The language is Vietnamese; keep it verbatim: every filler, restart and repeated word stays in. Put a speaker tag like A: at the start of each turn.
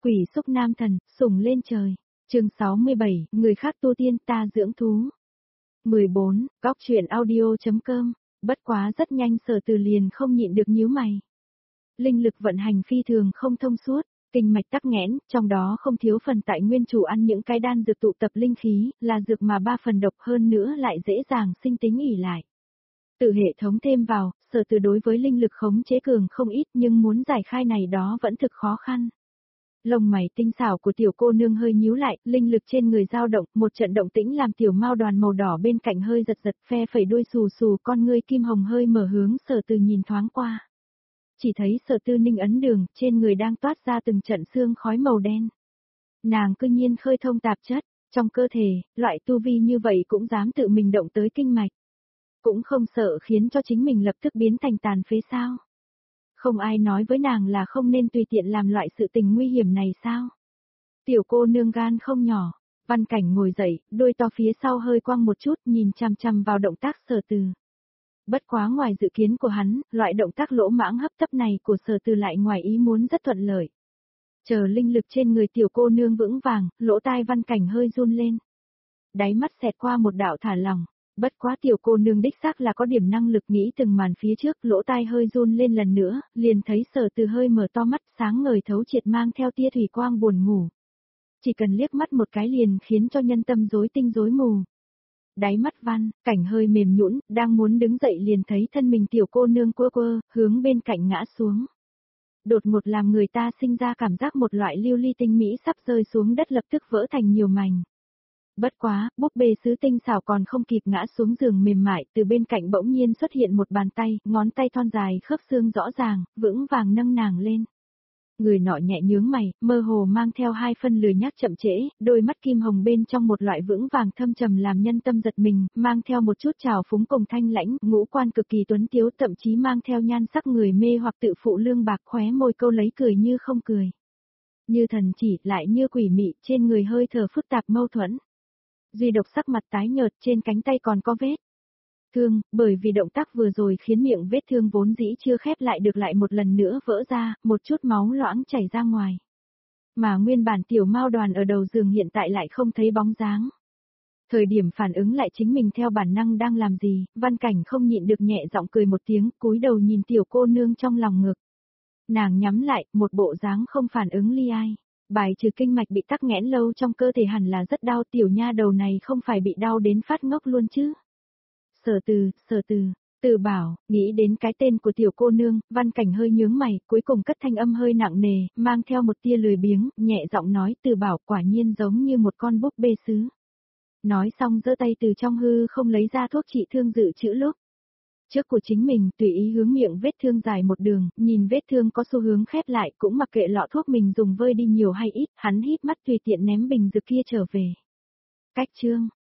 A: Quỷ xúc nam thần, sủng lên trời. Chương sáu mươi bảy, người khác tu tiên ta dưỡng thú. mười bốn, góc truyện audio.com. Bất quá rất nhanh Sở Từ liền không nhịn được nhíu mày. Linh lực vận hành phi thường không thông suốt, kinh mạch tắc nghẽn, trong đó không thiếu phần tại nguyên chủ ăn những cái đan dược tụ tập linh khí, là dược mà ba phần độc hơn nữa lại dễ dàng sinh tính ỉ lại. Từ hệ thống thêm vào, Sở Từ đối với linh lực khống chế cường không ít nhưng muốn giải khai này đó vẫn thực khó khăn. Lông mày tinh xảo của tiểu cô nương hơi nhíu lại, linh lực trên người dao động, một trận động tĩnh làm tiểu mao đoàn màu đỏ bên cạnh hơi giật giật, phe phẩy đuôi xù xù, con ngươi kim hồng hơi mở hướng Sở Từ nhìn thoáng qua. Chỉ thấy Sở Tư Ninh ấn đường, trên người đang toát ra từng trận xương khói màu đen. Nàng cư nhiên khơi thông tạp chất, trong cơ thể, loại tu vi như vậy cũng dám tự mình động tới kinh mạch. Cũng không sợ khiến cho chính mình lập tức biến thành tàn phế sao. Không ai nói với nàng là không nên tùy tiện làm loại sự tình nguy hiểm này sao? Tiểu cô nương gan không nhỏ, Văn Cảnh ngồi dậy, đôi to phía sau hơi quăng một chút nhìn chằm chằm vào động tác Sở Từ. Bất quá ngoài dự kiến của hắn, loại động tác lỗ mãng hấp tấp này của Sở Từ lại ngoài ý muốn rất thuận lợi. Chờ linh lực trên người tiểu cô nương vững vàng, lỗ tai Văn Cảnh hơi run lên. Đáy mắt xẹt qua một đạo thả lỏng. Bất quá tiểu cô nương đích xác là có điểm năng lực nghĩ từng màn phía trước, lỗ tai hơi run lên lần nữa, liền thấy Sở Từ hơi mở to mắt sáng ngời thấu triệt mang theo tia thủy quang buồn ngủ. Chỉ cần liếc mắt một cái liền khiến cho nhân tâm rối tinh rối mù. Đáy mắt Văn Cảnh hơi mềm nhũn, đang muốn đứng dậy liền thấy thân mình tiểu cô nương quơ quơ, hướng bên cạnh ngã xuống. Đột ngột làm người ta sinh ra cảm giác một loại lưu ly tinh mỹ sắp rơi xuống đất lập tức vỡ thành nhiều mảnh. Bất quá, búp bê sứ tinh xảo còn không kịp ngã xuống giường mềm mại, từ bên cạnh bỗng nhiên xuất hiện một bàn tay, ngón tay thon dài khớp xương rõ ràng, vững vàng nâng nàng lên. Người nọ nhẹ nhướng mày, mơ hồ mang theo hai phân lười nhác chậm trễ, đôi mắt kim hồng bên trong một loại vững vàng thâm trầm làm nhân tâm giật mình, mang theo một chút trào phúng cùng thanh lãnh, ngũ quan cực kỳ tuấn tiếu, thậm chí mang theo nhan sắc người mê hoặc tự phụ lương bạc, khóe môi câu lấy cười như không cười. Như thần chỉ, lại như quỷ mị, trên người hơi thở phức tạp mâu thuẫn. Duy độc sắc mặt tái nhợt, trên cánh tay còn có vết thương, bởi vì động tác vừa rồi khiến miệng vết thương vốn dĩ chưa khép lại được lại một lần nữa vỡ ra, một chút máu loãng chảy ra ngoài. Mà nguyên bản tiểu mao đoàn ở đầu giường hiện tại lại không thấy bóng dáng. Thời điểm phản ứng lại chính mình theo bản năng đang làm gì, Văn Cảnh không nhịn được nhẹ giọng cười một tiếng, cúi đầu nhìn tiểu cô nương trong lòng ngực. Nàng nhắm lại, một bộ dáng không phản ứng li ai. Bài trừ kinh mạch bị tắc nghẽn lâu trong cơ thể hẳn là rất đau, tiểu nha đầu này không phải bị đau đến phát ngốc luôn chứ. Sở Từ, Sở Từ, Từ Bảo, nghĩ đến cái tên của tiểu cô nương, Văn Cảnh hơi nhướng mày, cuối cùng cất thanh âm hơi nặng nề, mang theo một tia lười biếng, nhẹ giọng nói Từ Bảo quả nhiên giống như một con búp bê sứ. Nói xong giơ tay từ trong hư không lấy ra thuốc trị thương dự trữ lúc trước của chính mình, tùy ý hướng miệng vết thương dài một đường, nhìn vết thương có xu hướng khép lại, cũng mặc kệ lọ thuốc mình dùng vơi đi nhiều hay ít, hắn híp mắt tùy tiện ném bình dược kia trở về. Cách chương